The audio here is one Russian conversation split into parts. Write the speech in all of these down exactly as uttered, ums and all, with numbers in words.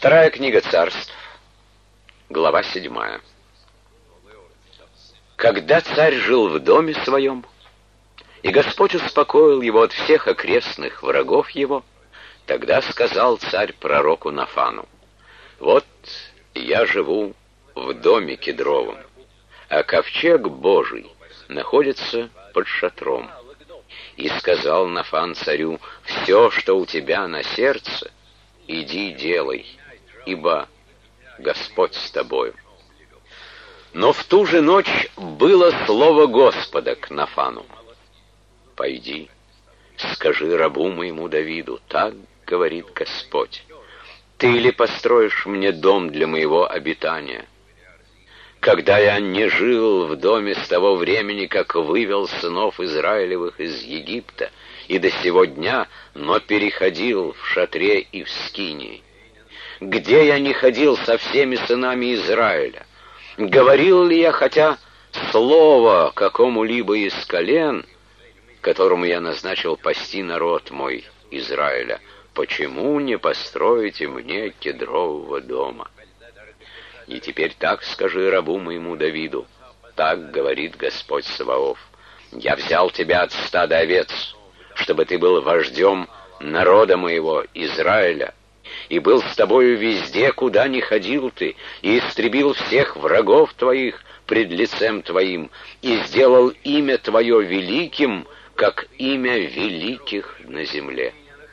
Вторая книга Царств, глава седьмая. Когда царь жил в доме своем, и Господь успокоил его от всех окрестных врагов его, тогда сказал царь пророку Нафану: «Вот я живу в доме кедровом, а ковчег Божий находится под шатром». И сказал Нафан царю: «Все, что у тебя на сердце, иди делай, ибо Господь с тобою». Но в ту же ночь было слово Господа к Нафану: «Пойди, скажи рабу моему Давиду, так говорит Господь: ты ли построишь мне дом для моего обитания? Когда я не жил в доме с того времени, как вывел сынов Израилевых из Египта, и до сего дня, но переходил в шатре и в скинии? Где я не ходил со всеми сынами Израиля? Говорил ли я хотя слово какому-либо из колен, которому я назначил пасти народ мой Израиля? Почему не построите мне кедрового дома? И теперь так скажи рабу моему Давиду: так говорит Господь Саваоф: я взял тебя от стада овец, чтобы ты был вождем народа моего Израиля, и был с тобою везде, куда ни ходил ты, и истребил всех врагов твоих пред лицем твоим, и сделал имя твое великим, как имя великих на земле.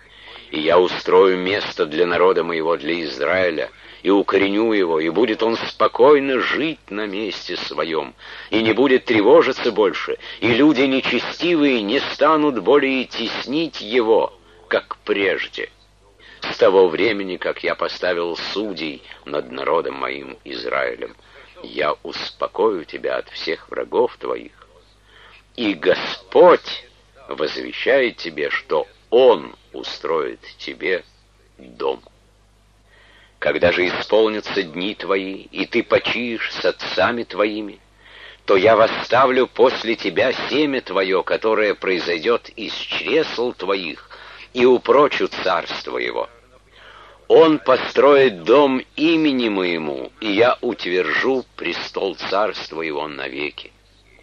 И я устрою место для народа моего, для Израиля, и укореню его, и будет он спокойно жить на месте своем, и не будет тревожиться больше, и люди нечестивые не станут более теснить его, как прежде, с того времени, как я поставил судей над народом моим Израилем. Я успокою тебя от всех врагов твоих, и Господь возвещает тебе, что Он устроит тебе дом. Когда же исполнятся дни твои, и ты почиешь с отцами твоими, то я восставлю после тебя семя твое, которое произойдет из чресл твоих, и упрочу царство его. Он построит дом имени моему, и я утвержу престол царства его навеки.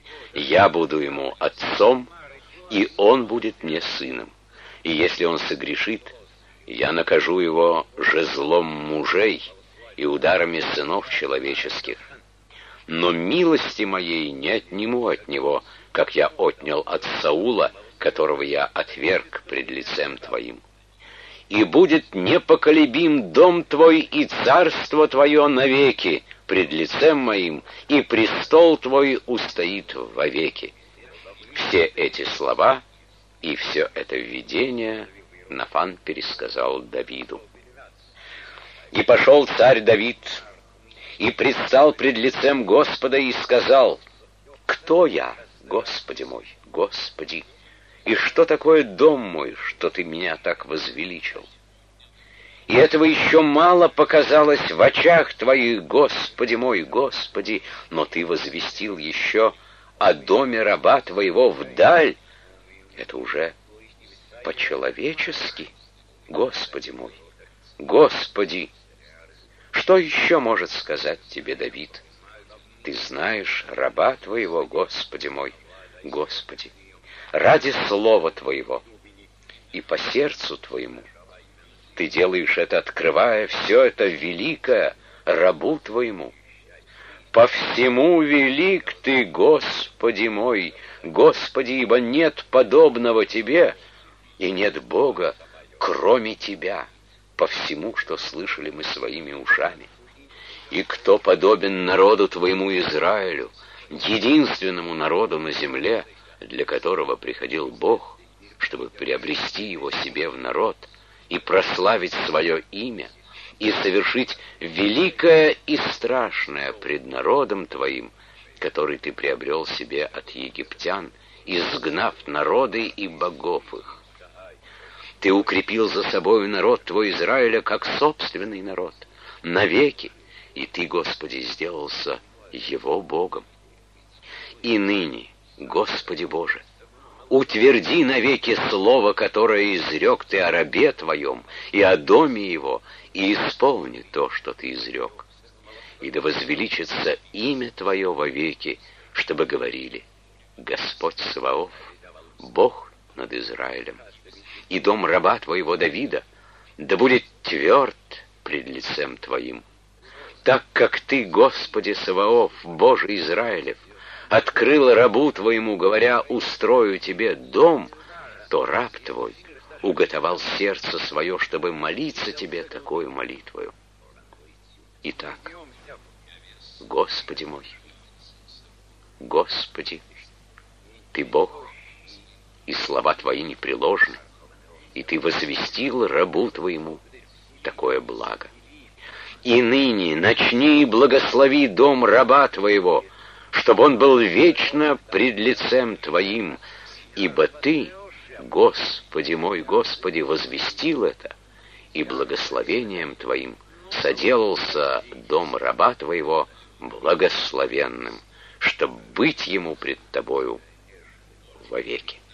Я буду ему отцом, и он будет мне сыном. И если он согрешит, я накажу его жезлом мужей и ударами сынов человеческих. Но милости моей не отниму от него, как я отнял от Саула, которого я отверг пред лицем твоим. И будет непоколебим дом твой и царство твое навеки пред лицем моим, и престол твой устоит вовеки». Все эти слова и все это видение Нафан пересказал Давиду. И пошел царь Давид, и предстал пред лицем Господа, и сказал: «Кто я, Господи мой, Господи? И что такое дом мой, что ты меня так возвеличил? И этого еще мало показалось в очах твоих, Господи мой, Господи, но ты возвестил еще о доме раба твоего вдаль. Это уже по-человечески, Господи мой, Господи. Что еще может сказать тебе Давид? Ты знаешь раба твоего, Господи мой, Господи. Ради слова твоего и по сердцу твоему ты делаешь это, открывая все это великое рабу твоему. По всему велик ты, Господи мой, Господи, ибо нет подобного тебе, и нет Бога, кроме тебя, по всему, что слышали мы своими ушами. И кто подобен народу твоему Израилю, единственному народу на земле, для которого приходил Бог, чтобы приобрести его себе в народ и прославить свое имя, и совершить великое и страшное пред народом твоим, который ты приобрел себе от египтян, изгнав народы и богов их. Ты укрепил за собою народ твой Израиля, как собственный народ, навеки, и ты, Господи, сделался его Богом. И ныне, Господи Боже, утверди навеки слово, которое изрек ты о рабе твоем и о доме его, и исполни то, что ты изрек. И да возвеличится имя твое вовеки, чтобы говорили: Господь Саваоф, Бог над Израилем. И дом раба твоего Давида да будет тверд пред лицем твоим. Так как ты, Господи Саваоф, Боже Израилев, открыл рабу твоему, говоря: устрою тебе дом, то раб твой уготовал сердце свое, чтобы молиться тебе такою молитвою. Итак, Господи мой, Господи, Ты Бог, и слова Твои непреложны, и Ты возвестил рабу Твоему такое благо. И ныне начни и благослови дом раба Твоего, чтобы он был вечно пред лицем Твоим, ибо Ты, Господи мой, Господи, возвестил это, и благословением Твоим соделался дом раба Твоего благословенным, чтоб быть ему пред Тобою вовеки.